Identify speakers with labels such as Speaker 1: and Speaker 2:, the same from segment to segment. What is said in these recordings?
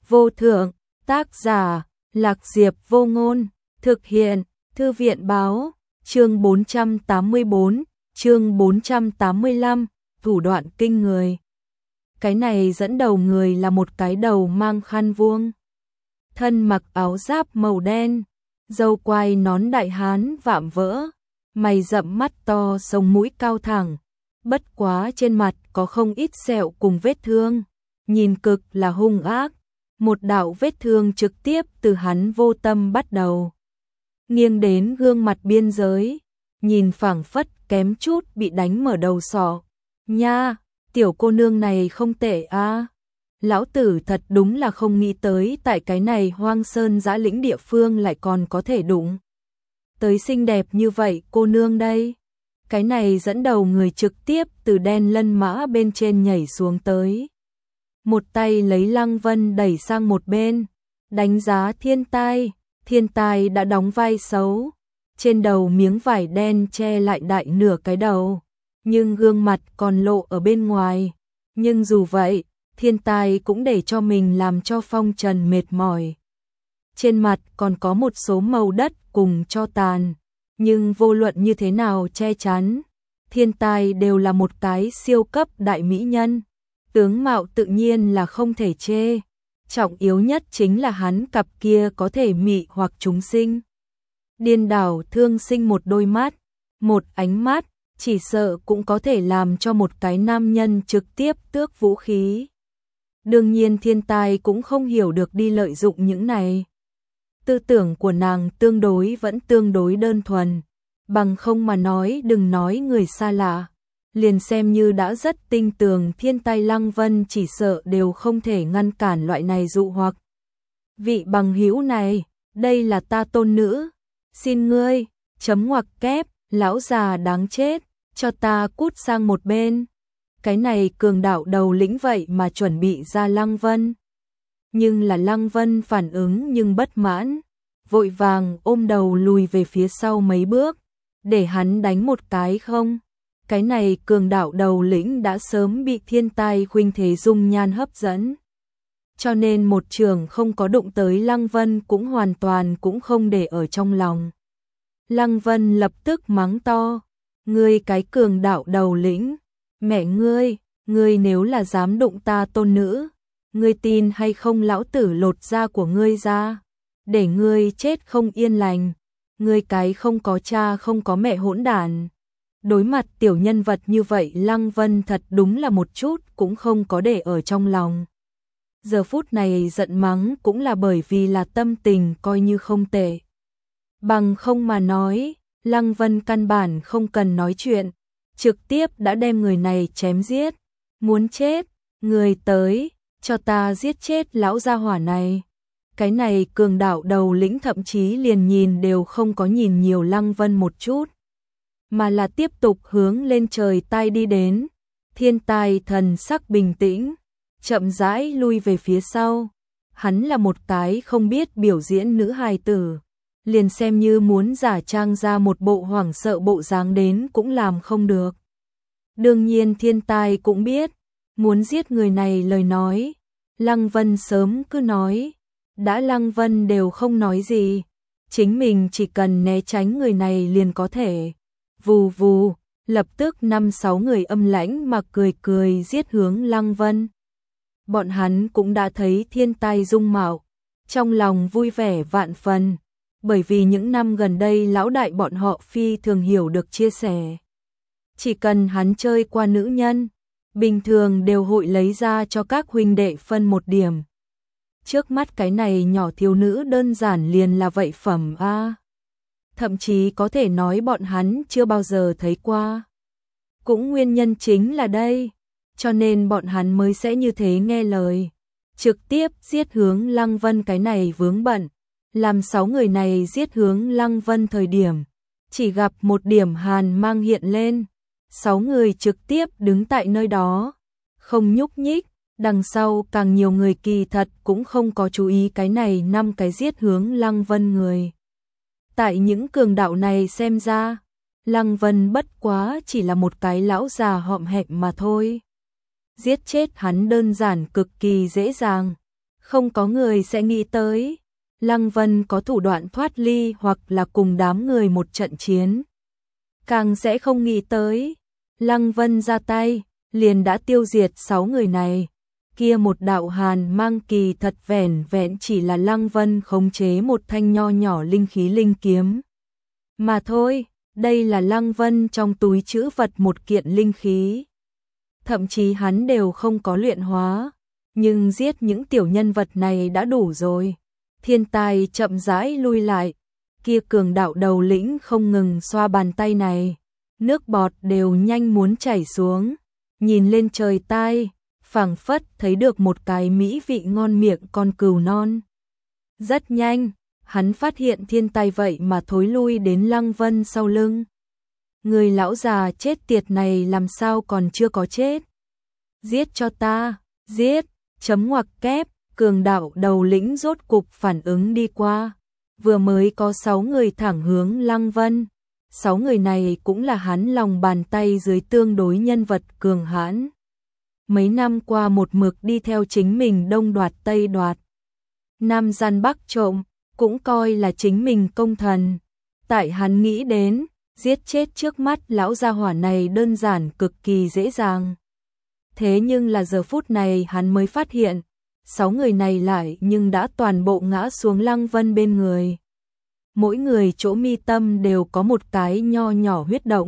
Speaker 1: vô thượng, tác giả, Lạc Diệp Vô Ngôn, thực hiện, Thư viện báo, chương 484, chương 485, thủ đoạn kinh người. Cái này dẫn đầu người là một cái đầu mang khăn vuông, thân mặc áo giáp màu đen, râu quai nón đại hán vạm vỡ, mày rậm mắt to sống mũi cao thẳng, bất quá trên mặt có không ít sẹo cùng vết thương, nhìn cực là hung ác. Một đạo vết thương trực tiếp từ hắn vô tâm bắt đầu, nghiêng đến gương mặt biên giới, nhìn phảng phất kém chút bị đánh mở đầu sọ. Nha, tiểu cô nương này không tệ a. Lão tử thật đúng là không nghĩ tới tại cái này hoang sơn dã lĩnh địa phương lại còn có thể đụng tới xinh đẹp như vậy cô nương đây. Cái này dẫn đầu người trực tiếp từ đen lân mã bên trên nhảy xuống tới, một tay lấy Lăng Vân đẩy sang một bên, đánh giá Thiên Tai đã đóng vai xấu, trên đầu miếng vải đen che lại đại nửa cái đầu, nhưng gương mặt còn lộ ở bên ngoài. Nhưng dù vậy, Thiên Tai cũng để cho mình làm cho phong trần mệt mỏi. Trên mặt còn có một số màu đất cùng tro tàn, nhưng vô luận như thế nào che chắn, Thiên Tai đều là một cái siêu cấp đại mỹ nhân. Tướng mạo tự nhiên là không thể chê, trọng yếu nhất chính là hắn cặp kia có thể mị hoặc chúng sinh điên đảo thương sinh một đôi mắt, một ánh mắt, chỉ sợ cũng có thể làm cho một cái nam nhân trực tiếp tước vũ khí. Đương nhiên Thiên Tai cũng không hiểu được đi lợi dụng những này. Tư tưởng của nàng vẫn tương đối đơn thuần, bằng không mà nói đừng nói người xa lạ. Liền xem như đã rất tinh tường Thiên Tai Lăng Vân chỉ sợ đều không thể ngăn cản loại này dụ hoặc. Vị bằng hữu này, đây là ta tôn nữ, xin ngươi, chấm ngoặc kép, lão già đáng chết, cho ta cút sang một bên. Cái này cường đạo đầu lĩnh vậy mà chuẩn bị ra Lăng Vân. Nhưng là Lăng Vân phản ứng nhưng bất mãn, vội vàng ôm đầu lùi về phía sau mấy bước, để hắn đánh một cái không. Cái này cường đạo đầu lĩnh đã sớm bị Thiên Tai khuynh thế dung nhan hấp dẫn, cho nên một trường không có đụng tới Lăng Vân cũng hoàn toàn cũng không để ở trong lòng. Lăng Vân lập tức mắng to, ngươi cái cường đạo đầu lĩnh, mẹ ngươi nếu là dám đụng ta tôn nữ, ngươi tin hay không lão tử lột da của ngươi ra, để ngươi chết không yên lành, ngươi cái không có cha không có mẹ hỗn đản. Đối mặt tiểu nhân vật như vậy Lăng Vân thật đúng là một chút cũng không có để ở trong lòng. Giờ phút này giận mắng cũng là bởi vì là tâm tình coi như không tệ. Bằng không mà nói, Lăng Vân căn bản không cần nói chuyện, trực tiếp đã đem người này chém giết. Muốn chết, người tới, cho ta giết chết lão gia hỏa này. Cái này cường đạo đầu lĩnh thậm chí liền nhìn đều không có nhìn nhiều Lăng Vân một chút, mà là tiếp tục hướng lên trời Tai đi đến. Thiên Tai thần sắc bình tĩnh, chậm rãi lui về phía sau. Hắn là một cái không biết biểu diễn nữ hài tử, liền xem như muốn giả trang ra một bộ hoảng sợ bộ dáng đến cũng làm không được. Đương nhiên Thiên Tai cũng biết, muốn giết người này lời nói, Lăng Vân sớm cứ nói. Đã Lăng Vân đều không nói gì, chính mình chỉ cần né tránh người này liền có thể. Vù vù, lập tức 5-6 người âm lãnh mà cười giết hướng Lăng Vân. Bọn hắn cũng đã thấy Thiên Tai dung mạo, trong lòng vui vẻ vạn phần, bởi vì những năm gần đây lão đại bọn họ phi thường hiểu được chia sẻ. Chỉ cần hắn chơi qua nữ nhân, bình thường đều hội lấy ra cho các huynh đệ phân một điểm. Trước mắt cái này nhỏ thiếu nữ đơn giản liền là vậy phẩm a. Thậm chí có thể nói bọn hắn chưa bao giờ thấy qua. Cũng nguyên nhân chính là đây, cho nên bọn hắn mới sẽ như thế nghe lời, trực tiếp giết hướng Lăng Vân. Cái này vướng bận, làm 6 người này giết hướng Lăng Vân thời điểm, chỉ gặp một điểm hàn mang hiện lên, 6 người trực tiếp đứng tại nơi đó, không nhúc nhích. Đằng sau càng nhiều người kỳ thật cũng không có chú ý cái này 5 cái giết hướng Lăng Vân người. Tại những cường đạo này xem ra, Lăng Vân bất quá chỉ là một cái lão già hõm hẹm mà thôi. Giết chết hắn đơn giản cực kỳ dễ dàng, Không có người sẽ nghĩ tới Lăng Vân có thủ đoạn thoát ly hoặc là cùng đám người một trận chiến. Càng sẽ không nghĩ tới Lăng Vân ra tay liền đã tiêu diệt 6 người này. Kia một đạo hàn mang kỳ thật vẻn vẹn chỉ là Lăng Vân khống chế một thanh nho nhỏ linh khí linh kiếm mà thôi. Đây là Lăng Vân trong túi trữ vật một kiện linh khí. Thậm chí hắn đều không có luyện hóa, nhưng giết những tiểu nhân vật này đã đủ rồi. Thiên tài chậm rãi lui lại, kia cường đạo đầu lĩnh không ngừng xoa bàn tay này, nước bọt đều nhanh muốn chảy xuống, nhìn lên trời tai, phảng phất thấy được một cái mỹ vị ngon miệng con cừu non. Rất nhanh, hắn phát hiện thiên tài vậy mà thối lui đến Lăng Vân sau lưng. Người lão già chết tiệt này làm sao còn chưa có chết? Giết cho ta, giết, chấm ngoặc kép, cường đạo đầu lĩnh rốt cục phản ứng đi qua. Vừa mới có 6 người thẳng hướng Lăng Vân. 6 người này cũng là hắn lòng bàn tay dưới tương đối nhân vật cường hãn. Mấy năm qua một mực đi theo chính mình đông đoạt tây đoạt. Nam gian bắc trộm, cũng coi là chính mình công thần. Tại hắn nghĩ đến, giết chết trước mắt lão gia hỏa này đơn giản cực kỳ dễ dàng. Thế nhưng là giờ phút này hắn mới phát hiện, 6 người này lại nhưng đã toàn bộ ngã xuống Lăng Vân bên người. Mỗi người chỗ mi tâm đều có một cái nho nhỏ huyết động.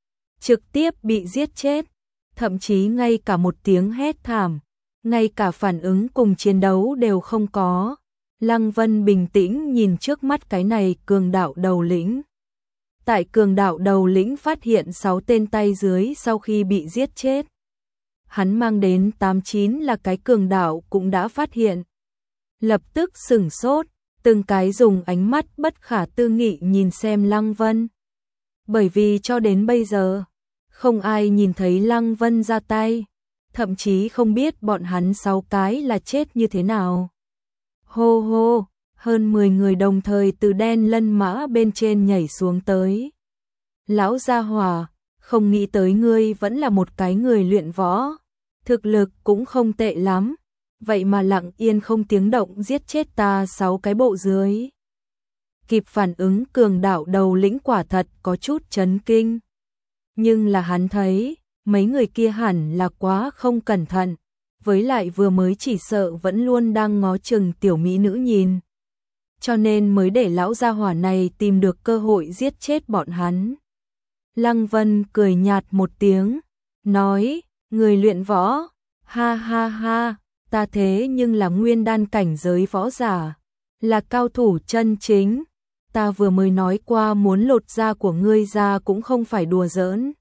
Speaker 1: Trực tiếp bị giết chết, thậm chí ngay cả một tiếng hét thảm, ngay cả phản ứng cùng chiến đấu đều không có. Lăng Vân bình tĩnh nhìn trước mắt cái này cường đạo đầu lĩnh. Tại cường đạo đầu lĩnh phát hiện 6 tên tay dưới sau khi bị giết chết. Hắn mang đến 8-9 là cái cường đạo cũng đã phát hiện. Lập tức sửng sốt, từng cái dùng ánh mắt bất khả tư nghị nhìn xem Lăng Vân. Bởi vì cho đến bây giờ, không ai nhìn thấy Lăng Vân ra tay, thậm chí không biết bọn hắn 6 cái là chết như thế nào. Hô hô, hơn 10 người đồng thời từ đen lân mã bên trên nhảy xuống tới. Lão gia hỏa, không nghĩ tới ngươi vẫn là một cái người luyện võ, thực lực cũng không tệ lắm, vậy mà lặng yên không tiếng động giết chết ta 6 cái bộ dưới. Kịp phản ứng cường đạo đầu lĩnh quả thật có chút chấn kinh. Nhưng là hắn thấy, mấy người kia hẳn là quá không cẩn thận, với lại vừa mới chỉ sợ vẫn luôn đang ngó chừng tiểu mỹ nữ nhìn. Cho nên mới để lão gia hỏa này tìm được cơ hội giết chết bọn hắn. Lăng Vân cười nhạt một tiếng, nói, người luyện võ, ha ha ha, ta thế nhưng là nguyên đan cảnh giới võ giả, là cao thủ chân chính. Ta vừa mới nói qua muốn lột da của ngươi ra cũng không phải đùa giỡn.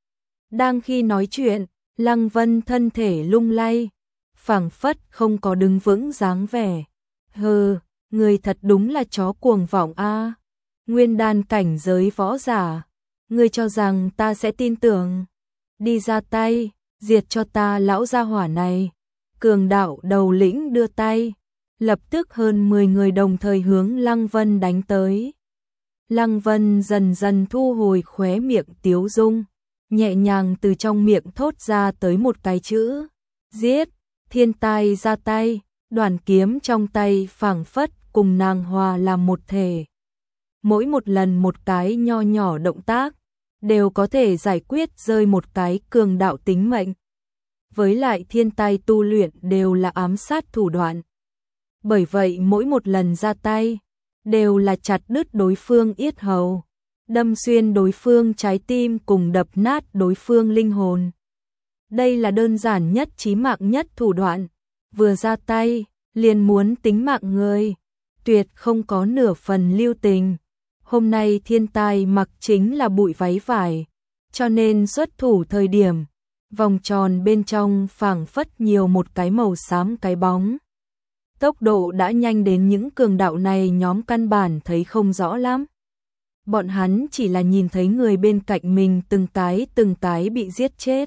Speaker 1: Đang khi nói chuyện, Lăng Vân thân thể lung lay, phảng phất không có đứng vững dáng vẻ. Hừ, ngươi thật đúng là chó cuồng vọng a. Nguyên đan cảnh giới võ giả, ngươi cho rằng ta sẽ tin tưởng? Đi ra tay, diệt cho ta lão gia hỏa này. Cường đạo đầu lĩnh đưa tay, lập tức hơn 10 người đồng thời hướng Lăng Vân đánh tới. Lăng Vân dần dần thu hồi khóe miệng tiếu dung, nhẹ nhàng từ trong miệng thốt ra tới một cái chữ, giết. Thiên tài ra tay, đoàn kiếm trong tay phảng phất cùng nàng hòa làm một thể. Mỗi một lần một cái nho nhỏ động tác, đều có thể giải quyết rơi một cái cường đạo tính mệnh. Với lại thiên tài tu luyện đều là ám sát thủ đoạn. Bởi vậy mỗi một lần ra tay, đều là chặt đứt đối phương yết hầu, đâm xuyên đối phương trái tim cùng đập nát đối phương linh hồn. Đây là đơn giản nhất chí mạng nhất thủ đoạn, vừa ra tay, liền muốn tính mạng người, tuyệt không có nửa phần lưu tình. Hôm nay thiên tài mặc chính là bụi váy vải, cho nên xuất thủ thời điểm, vòng tròn bên trong phảng phất nhiều một cái màu xám cái bóng. Tốc độ đã nhanh đến những cường đạo này nhóm căn bản thấy không rõ lắm. Bọn hắn chỉ là nhìn thấy người bên cạnh mình từng cái bị giết chết.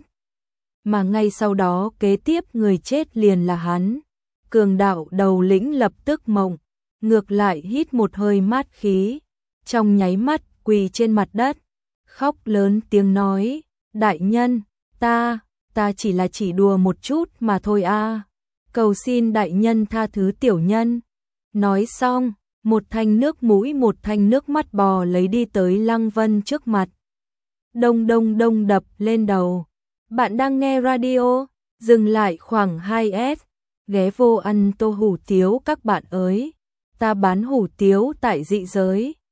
Speaker 1: Mà ngay sau đó kế tiếp người chết liền là hắn. Cường đạo đầu lĩnh lập tức mộng, ngược lại hít một hơi mát khí, trong nháy mắt quỳ trên mặt đất, khóc lớn tiếng nói, đại nhân, ta chỉ đùa một chút mà thôi a. cầu xin đại nhân tha thứ tiểu nhân. Nói xong, một thanh nước mũi một thanh nước mắt bò lấy đi tới Lăng Vân trước mặt. Đông đông đông đập lên đầu. Bạn đang nghe radio, dừng lại khoảng 2S, ghé vô ăn tô hủ tiếu các bạn ơi. Ta bán hủ tiếu tại Dị Giới.